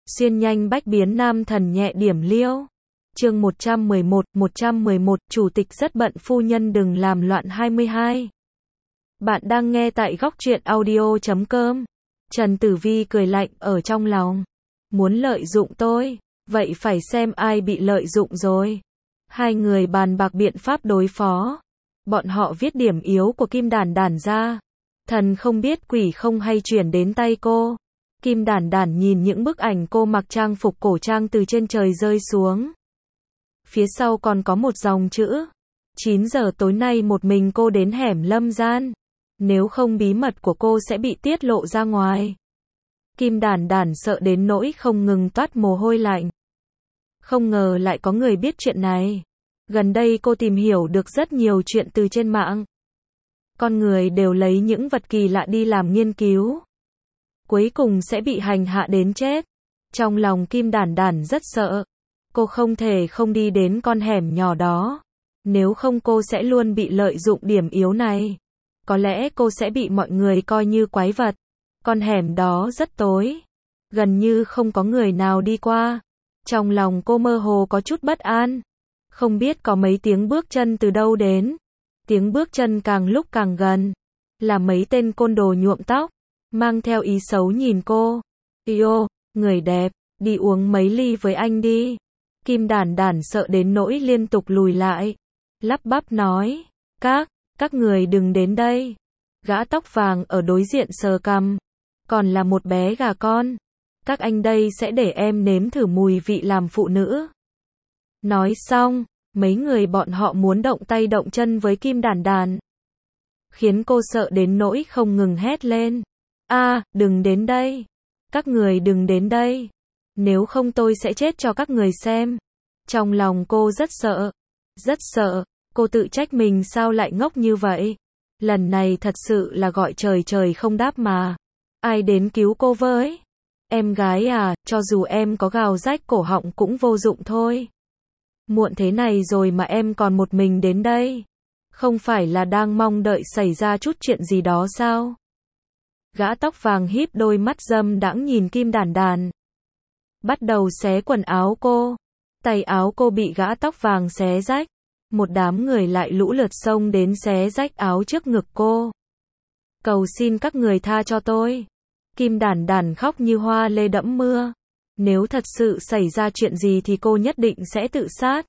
Xuyên nhanh bách biến nam thần nhẹ điểm liêu. Chương 111, chủ tịch rất bận phu nhân đừng làm loạn 22. Bạn đang nghe tại góc truyện audio.com. Trần Tử Vi cười lạnh ở trong lòng. Muốn lợi dụng tôi, vậy phải xem ai bị lợi dụng rồi. Hai người bàn bạc biện pháp đối phó. Bọn họ viết điểm yếu của Kim Đản Đản ra. Thần không biết quỷ không hay chuyển đến tay cô. Kim Đản Đản nhìn những bức ảnh cô mặc trang phục cổ trang từ trên trời rơi xuống. Phía sau còn có một dòng chữ. 9 giờ tối nay một mình cô đến hẻm Lâm Gian. Nếu không bí mật của cô sẽ bị tiết lộ ra ngoài. Kim Đản Đản sợ đến nỗi không ngừng toát mồ hôi lạnh. Không ngờ lại có người biết chuyện này. Gần đây cô tìm hiểu được rất nhiều chuyện từ trên mạng. Con người đều lấy những vật kỳ lạ đi làm nghiên cứu. Cuối cùng sẽ bị hành hạ đến chết. Trong lòng Kim Đản Đản rất sợ. Cô không thể không đi đến con hẻm nhỏ đó. Nếu không cô sẽ luôn bị lợi dụng điểm yếu này. Có lẽ cô sẽ bị mọi người coi như quái vật. Con hẻm đó rất tối. Gần như không có người nào đi qua. Trong lòng cô mơ hồ có chút bất an. Không biết có mấy tiếng bước chân từ đâu đến. Tiếng bước chân càng lúc càng gần. Là mấy tên côn đồ nhuộm tóc. Mang theo ý xấu nhìn cô. Yêu, người đẹp, đi uống mấy ly với anh đi. Kim Đản Đản sợ đến nỗi liên tục lùi lại. Lắp bắp nói. Các người đừng đến đây. Gã tóc vàng ở đối diện sờ cằm. Còn là một bé gà con. Các anh đây sẽ để em nếm thử mùi vị làm phụ nữ. Nói xong, mấy người bọn họ muốn động tay động chân với Kim Đản Đản. Khiến cô sợ đến nỗi không ngừng hét lên. Đừng đến đây. Các người đừng đến đây. Nếu không tôi sẽ chết cho các người xem. Trong lòng cô rất sợ. Rất sợ. Cô tự trách mình sao lại ngốc như vậy. Lần này thật sự là gọi trời không đáp mà. Ai đến cứu cô với? Em gái à, cho dù em có gào rách cổ họng cũng vô dụng thôi. Muộn thế này rồi mà em còn một mình đến đây. Không phải là đang mong đợi xảy ra chút chuyện gì đó sao? Gã tóc vàng híp đôi mắt dâm đãng nhìn Kim Đản Đản. Bắt đầu xé quần áo cô. Tay áo cô bị gã tóc vàng xé rách. Một đám người lại lũ lượt xông đến xé rách áo trước ngực cô. Cầu xin các người tha cho tôi. Kim Đản Đản khóc như hoa lê đẫm mưa. Nếu thật sự xảy ra chuyện gì thì cô nhất định sẽ tự sát.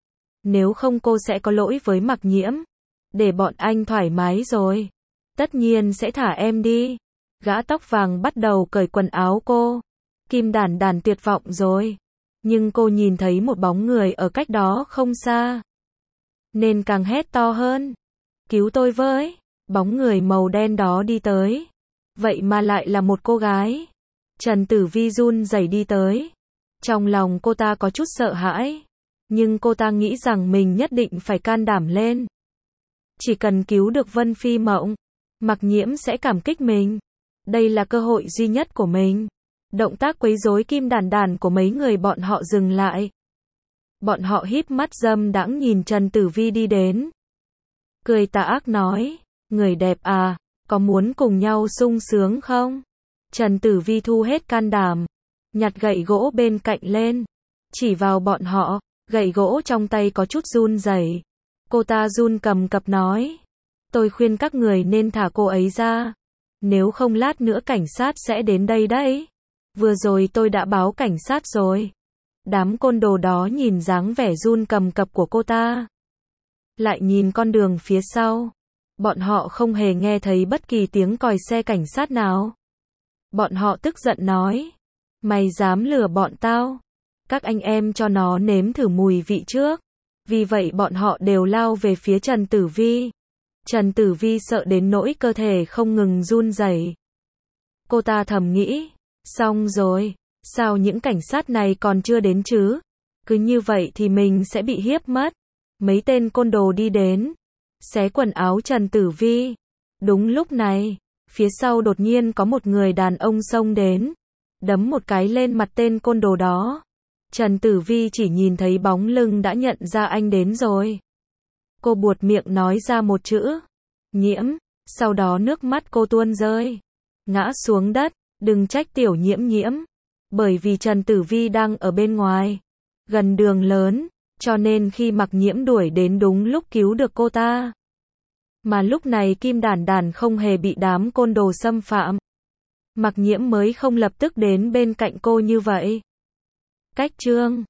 Nếu không cô sẽ có lỗi với Mặc Nhiễm. Để bọn anh thoải mái rồi. Tất nhiên sẽ thả em đi. Gã tóc vàng bắt đầu cởi quần áo cô. Kim Đản Đản tuyệt vọng rồi. Nhưng cô nhìn thấy một bóng người ở cách đó không xa. Nên càng hét to hơn. Cứu tôi với. Bóng người màu đen đó đi tới. Vậy mà lại là một cô gái. Trần Tử Vi run rẩy đi tới. Trong lòng cô ta có chút sợ hãi. Nhưng cô ta nghĩ rằng mình nhất định phải can đảm lên. Chỉ cần cứu được Vân Phi Mộng, Mặc Nhiễm sẽ cảm kích mình. Đây là cơ hội duy nhất của mình. Động tác quấy rối Kim Đản Đản của mấy người bọn họ dừng lại. Bọn họ híp mắt dâm đãng nhìn Trần Tử Vi đi đến. Cười tà ác nói, người đẹp à, có muốn cùng nhau sung sướng không? Trần Tử Vi thu hết can đảm, nhặt gậy gỗ bên cạnh lên, chỉ vào bọn họ, gậy gỗ trong tay có chút run rẩy. Cô ta run cầm cập nói, tôi khuyên các người nên thả cô ấy ra. Nếu không lát nữa cảnh sát sẽ đến đây đấy. Vừa rồi tôi đã báo cảnh sát rồi. Đám côn đồ đó nhìn dáng vẻ run cầm cập của cô ta. Lại nhìn con đường phía sau. Bọn họ không hề nghe thấy bất kỳ tiếng còi xe cảnh sát nào. Bọn họ tức giận nói. Mày dám lừa bọn tao. Các anh em cho nó nếm thử mùi vị trước. Vì vậy bọn họ đều lao về phía Trần Tử Vi. Trần Tử Vi sợ đến nỗi cơ thể không ngừng run rẩy. Cô ta thầm nghĩ. Xong rồi. Sao những cảnh sát này còn chưa đến chứ? Cứ như vậy thì mình sẽ bị hiếp mất. Mấy tên côn đồ đi đến. Xé quần áo Trần Tử Vi. Đúng lúc này, phía sau đột nhiên có một người đàn ông xông đến. Đấm một cái lên mặt tên côn đồ đó. Trần Tử Vi chỉ nhìn thấy bóng lưng đã nhận ra anh đến rồi. Cô buột miệng nói ra một chữ. Nhiễm. Sau đó nước mắt cô tuôn rơi. Ngã xuống đất. Đừng trách tiểu nhiễm nhiễm. Bởi vì Trần Tử Vi đang ở bên ngoài, gần đường lớn, cho nên khi Mặc Nhiễm đuổi đến đúng lúc cứu được cô ta. Mà lúc này Kim Đản Đản không hề bị đám côn đồ xâm phạm. Mặc Nhiễm mới không lập tức đến bên cạnh cô như vậy. Cách chương